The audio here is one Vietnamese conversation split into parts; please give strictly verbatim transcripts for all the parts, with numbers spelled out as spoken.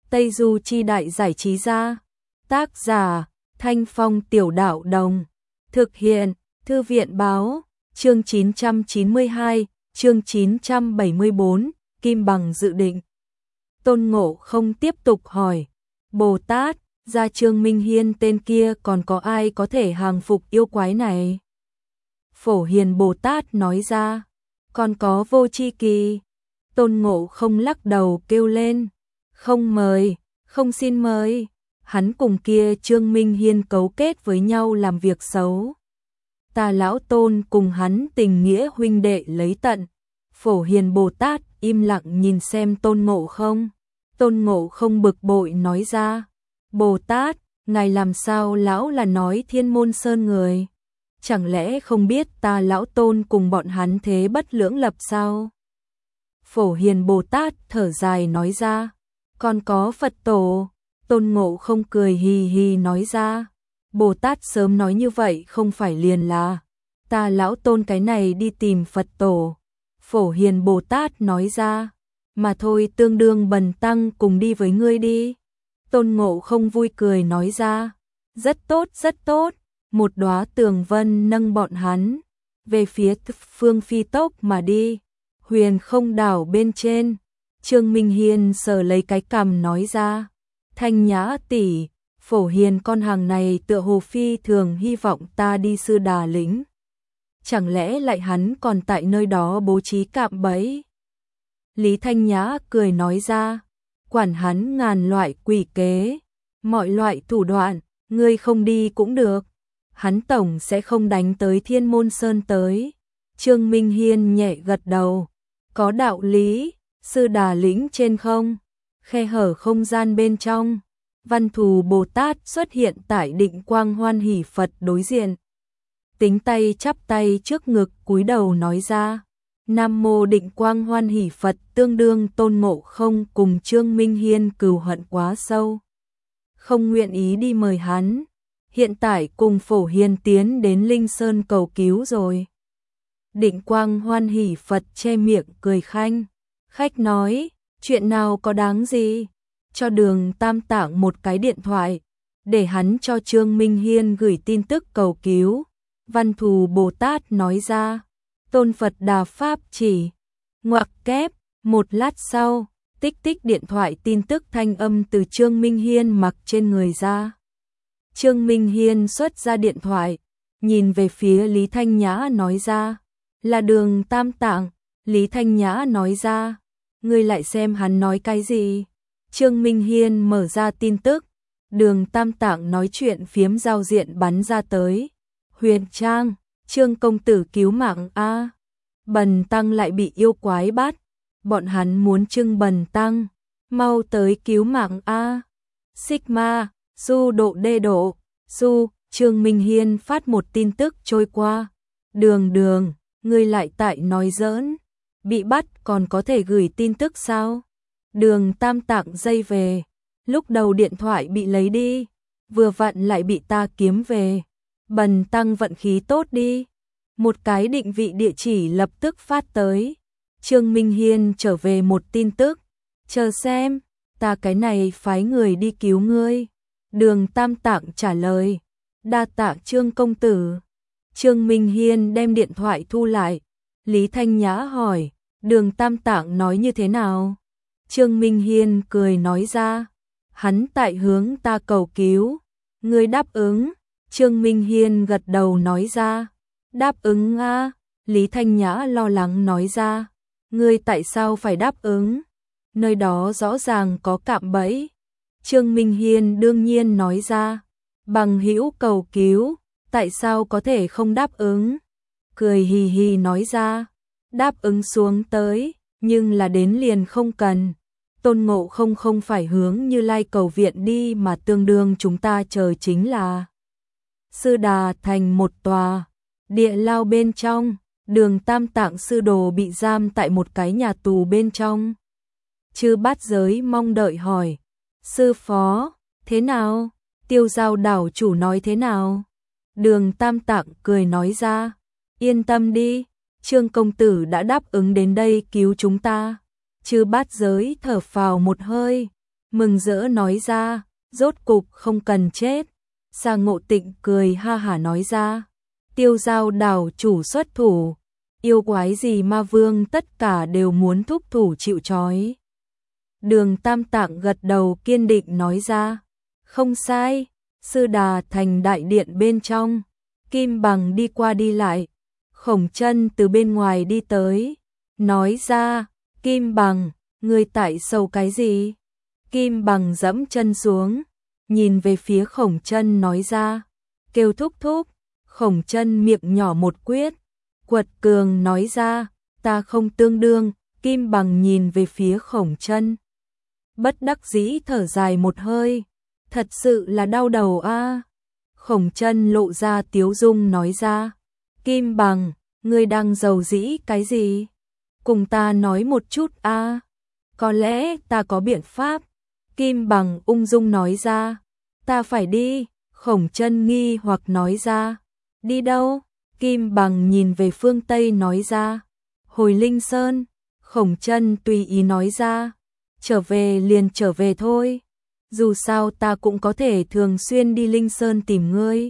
Tây Du Chi Đại Giải Trí Gia. Tác giả Thanh Phong Tiểu Đạo Đồng. Thực hiện Thư viện Báo. Chương chín trăm chín mươi hai, chương chín trăm bảy mươi bốn, Kim Bằng dự định. Tôn Ngộ Không tiếp tục hỏi, Bồ Tát, ra Trương Minh Hiên tên kia còn có ai có thể hàng phục yêu quái này? Phổ Hiền Bồ Tát nói ra, còn có Vô Chi Kỳ. Tôn Ngộ Không lắc đầu kêu lên, không mời, không xin mời, hắn cùng kia Trương Minh Hiên cấu kết với nhau làm việc xấu. Ta lão Tôn cùng hắn tình nghĩa huynh đệ lấy tận. Phổ Hiền Bồ Tát im lặng nhìn xem Tôn Ngộ Không. Tôn Ngộ Không bực bội nói ra, Bồ Tát, ngài làm sao lão là nói Thiên Môn Sơn người? Chẳng lẽ không biết ta lão Tôn cùng bọn hắn thế bất lưỡng lập sao? Phổ Hiền Bồ Tát thở dài nói ra, còn có Phật Tổ. Tôn Ngộ Không cười hì hì nói ra, Bồ Tát sớm nói như vậy không phải liền là ta lão Tôn cái này đi tìm Phật Tổ. Phổ Hiền Bồ Tát nói ra, mà thôi tương đương bần tăng cùng đi với ngươi đi. Tôn Ngộ Không vui cười nói ra, rất tốt rất tốt. Một đóa tường vân nâng bọn hắn về phía phương phi tốc mà đi. Huyền Không đảo bên trên, Trương Minh Hiên sờ lấy cái cằm nói ra, Thanh Nhã tỷ, Phổ Hiền con hàng này tựa hồ phi thường hy vọng ta đi Sư Đà lĩnh. Chẳng lẽ lại hắn còn tại nơi đó bố trí cạm bẫy? Lý Thanh Nhã cười nói ra, quản hắn ngàn loại quỷ kế, mọi loại thủ đoạn, ngươi không đi cũng được. Hắn tổng sẽ không đánh tới Thiên Môn Sơn tới. Trương Minh Hiên nhẹ gật đầu, có đạo lý. Sư Đà lĩnh trên không, khe hở không gian bên trong, Văn Thù Bồ Tát xuất hiện tại Định Quang Hoan Hỷ Phật đối diện. Tính tay chắp tay trước ngực cúi đầu nói ra, Nam Mô Định Quang Hoan Hỷ Phật, tương đương Tôn Ngộ Không cùng Trương Minh Hiên cừu hận quá sâu, không nguyện ý đi mời hắn, hiện tại cùng Phổ Hiền tiến đến Linh Sơn cầu cứu rồi. Định Quang Hoan Hỷ Phật che miệng cười khanh, khách nói, chuyện nào có đáng gì, cho Đường Tam Tạng một cái điện thoại, để hắn cho Trương Minh Hiên gửi tin tức cầu cứu. Văn Thù Bồ Tát nói ra, Tôn Phật Đà Pháp chỉ, ngoặc kép, một lát sau, tích tích điện thoại tin tức thanh âm từ Trương Minh Hiên mặc trên người ra. Trương Minh Hiên xuất ra điện thoại, nhìn về phía Lý Thanh Nhã nói ra, là Đường Tam Tạng. Lý Thanh Nhã nói ra, ngươi lại xem hắn nói cái gì? Trương Minh Hiên mở ra tin tức, Đường Tam Tạng nói chuyện phiếm giao diện bắn ra tới. Huyền Trang, Trương công tử cứu mạng a. Bần tăng lại bị yêu quái bắt, bọn hắn muốn trưng bần tăng, mau tới cứu mạng a. Sigma, Du độ đê độ, Du, Trương Minh Hiên phát một tin tức trôi qua. Đường Đường, ngươi lại tại nói giỡn, bị bắt còn có thể gửi tin tức sao? Đường Tam Tạng dây về, lúc đầu điện thoại bị lấy đi, vừa vặn lại bị ta kiếm về. Bần tăng vận khí tốt đi. Một cái định vị địa chỉ lập tức phát tới. Trương Minh Hiên trở về một tin tức, chờ xem, ta cái này phái người đi cứu ngươi. Đường Tam Tạng trả lời, đa tạ Trương công tử. Trương Minh Hiên đem điện thoại thu lại. Lý Thanh Nhã hỏi, Đường Tam Tạng nói như thế nào? Trương Minh Hiên cười nói ra, hắn tại hướng ta cầu cứu, ngươi đáp ứng. Trương Minh Hiên gật đầu nói ra, đáp ứng a. Lý Thanh Nhã lo lắng nói ra, ngươi tại sao phải đáp ứng? Nơi đó rõ ràng có cạm bẫy. Trương Minh Hiên đương nhiên nói ra, bằng hữu cầu cứu, tại sao có thể không đáp ứng? Cười hì hì nói ra, đáp ứng xuống tới, nhưng là đến liền không cần. Tôn Ngộ Không không phải hướng Như Lai cầu viện đi mà tương đương chúng ta chờ chính là Sư Đà thành một tòa địa lao bên trong. Đường Tam Tạng sư đồ bị giam tại một cái nhà tù bên trong. Chư Bát Giới mong đợi hỏi, sư phó, thế nào? Tiêu Giao đảo chủ nói thế nào? Đường Tam Tạng cười nói ra, yên tâm đi, Trương công tử đã đáp ứng đến đây cứu chúng ta. Chư Bát Giới thở phào một hơi, mừng rỡ nói ra, rốt cục không cần chết. Sa Ngộ Tịnh cười ha hả nói ra, Tiêu Giao đảo chủ xuất thủ, yêu quái gì ma vương tất cả đều muốn thúc thủ chịu trói. Đường Tam Tạng gật đầu kiên định nói ra, không sai. Sư Đà thành đại điện bên trong, Kim Bằng đi qua đi lại, Khổng Chân từ bên ngoài đi tới, nói ra, Kim Bằng, ngươi tại sầu cái gì? Kim Bằng giẫm chân xuống, nhìn về phía Khổng Chân nói ra, kêu thúc thúc. Khổng Chân miệng nhỏ một quyết, quật cường nói ra, ta không tương đương. Kim Bằng nhìn về phía Khổng Chân, bất đắc dĩ thở dài một hơi, thật sự là đau đầu a. À. Khổng Chân lộ ra tiếu dung nói ra, Kim Bằng, ngươi đang giàu dĩ cái gì? Cùng ta nói một chút a. À. Có lẽ ta có biện pháp. Kim Bằng ung dung nói ra, ta phải đi. Khổng Chân nghi hoặc nói ra, đi đâu? Kim Bằng nhìn về phương Tây nói ra, hồi Linh Sơn. Khổng Chân tùy ý nói ra, trở về liền trở về thôi. Dù sao ta cũng có thể thường xuyên đi Linh Sơn tìm ngươi.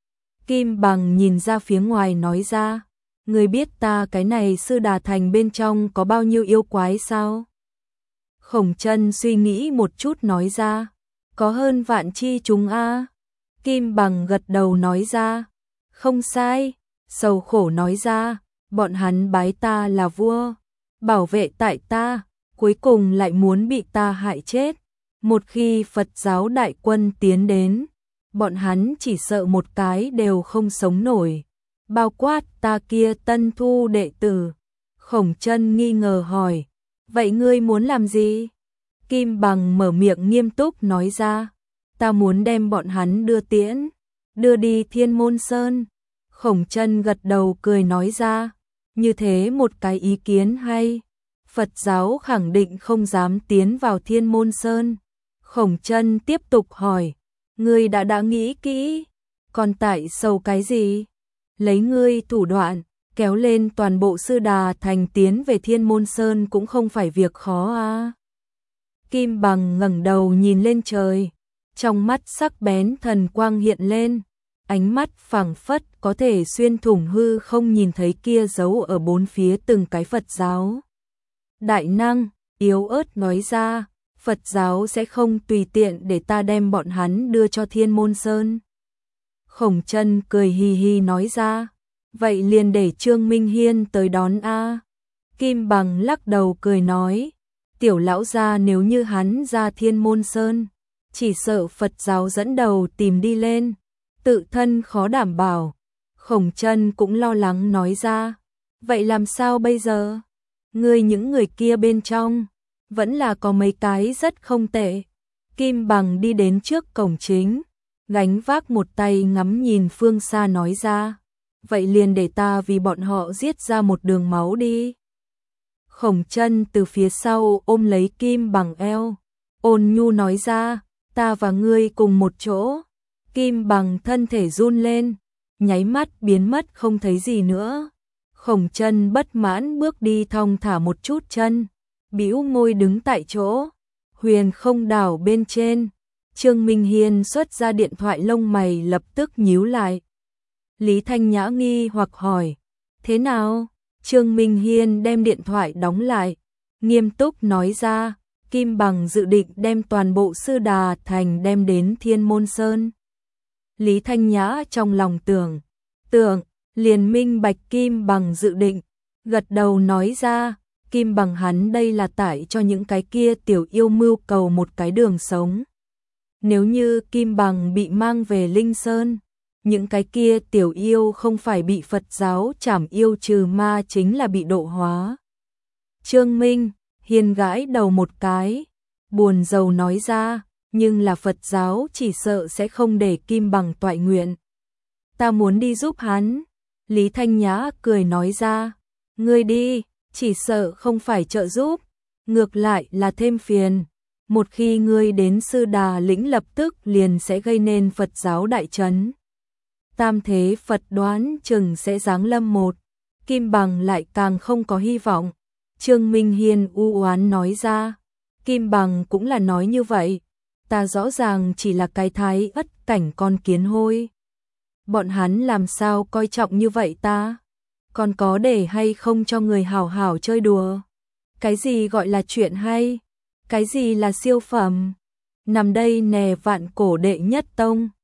Kim Bằng nhìn ra phía ngoài nói ra, ngươi biết ta cái này Sư Đà thành bên trong có bao nhiêu yêu quái sao? Khổng Chân suy nghĩ một chút nói ra, có hơn vạn chi chúng a. Kim Bằng gật đầu nói ra, không sai. Sầu khổ nói ra, bọn hắn bái ta là vua, bảo vệ tại ta, cuối cùng lại muốn bị ta hại chết. Một khi Phật giáo đại quân tiến đến, bọn hắn chỉ sợ một cái đều không sống nổi, bao quát ta kia tân thu đệ tử. Khổng Chân nghi ngờ hỏi, vậy ngươi muốn làm gì? Kim Bằng mở miệng nghiêm túc nói ra, ta muốn đem bọn hắn đưa tiễn, đưa đi Thiên Môn Sơn. Khổng Chân gật đầu cười nói ra, như thế một cái ý kiến hay, Phật giáo khẳng định không dám tiến vào Thiên Môn Sơn. Khổng Chân tiếp tục hỏi, ngươi đã đã nghĩ kỹ, còn tại sầu cái gì? Lấy ngươi thủ đoạn, kéo lên toàn bộ Sư Đà thành tiến về Thiên Môn Sơn cũng không phải việc khó à. Kim Bằng ngẩng đầu nhìn lên trời, trong mắt sắc bén thần quang hiện lên, ánh mắt phảng phất có thể xuyên thủng hư không nhìn thấy kia giấu ở bốn phía từng cái Phật giáo. Đại năng, yếu ớt nói ra, Phật giáo sẽ không tùy tiện để ta đem bọn hắn đưa cho Thiên Môn Sơn. Khổng Chân cười hì hì nói ra, vậy liền để Trương Minh Hiên tới đón a. Kim Bằng lắc đầu cười nói, tiểu lão gia nếu như hắn ra Thiên Môn Sơn, chỉ sợ Phật giáo dẫn đầu tìm đi lên, tự thân khó đảm bảo. Khổng Chân cũng lo lắng nói ra, vậy làm sao bây giờ? Ngươi những người kia bên trong, vẫn là có mấy cái rất không tệ. Kim Bằng đi đến trước cổng chính, gánh vác một tay ngắm nhìn phương xa nói ra, vậy liền để ta vì bọn họ giết ra một đường máu đi. Khổng Chân từ phía sau ôm lấy Kim Bằng eo, ôn nhu nói ra, ta và ngươi cùng một chỗ. Kim Bằng thân thể run lên, nháy mắt biến mất không thấy gì nữa. Khổng Chân bất mãn bước đi thong thả một chút chân, bĩu môi đứng tại chỗ. Huyền Không đảo bên trên, Trương Minh Hiên xuất ra điện thoại, lông mày lập tức nhíu lại. Lý Thanh Nhã nghi hoặc hỏi, thế nào? Trương Minh Hiên đem điện thoại đóng lại, nghiêm túc nói ra, Kim Bằng dự định đem toàn bộ Sư Đà thành đem đến Thiên Môn Sơn. Lý Thanh Nhã trong lòng tưởng, tưởng, liền minh bạch Kim Bằng dự định, gật đầu nói ra, Kim Bằng hắn đây là tải cho những cái kia tiểu yêu mưu cầu một cái đường sống. Nếu như Kim Bằng bị mang về Linh Sơn, những cái kia tiểu yêu không phải bị Phật giáo trảm yêu trừ ma chính là bị độ hóa. Trương Minh Hiên gãi đầu một cái, buồn rầu nói ra, nhưng là Phật giáo chỉ sợ sẽ không để Kim Bằng toại nguyện. Ta muốn đi giúp hắn. Lý Thanh Nhã cười nói ra, ngươi đi, chỉ sợ không phải trợ giúp, ngược lại là thêm phiền. Một khi ngươi đến Sư Đà lĩnh lập tức liền sẽ gây nên Phật giáo đại chấn. Tam thế Phật đoán chừng sẽ giáng lâm một, Kim Bằng lại càng không có hy vọng. Trương Minh Hiên u oán nói ra, Kim Bằng cũng là nói như vậy, ta rõ ràng chỉ là cái thái ất cảnh con kiến hôi. Bọn hắn làm sao coi trọng như vậy ta? Còn có để hay không cho người hảo hảo chơi đùa? Cái gì gọi là chuyện hay? Cái gì là siêu phẩm? Nằm đây nè vạn cổ đệ nhất tông.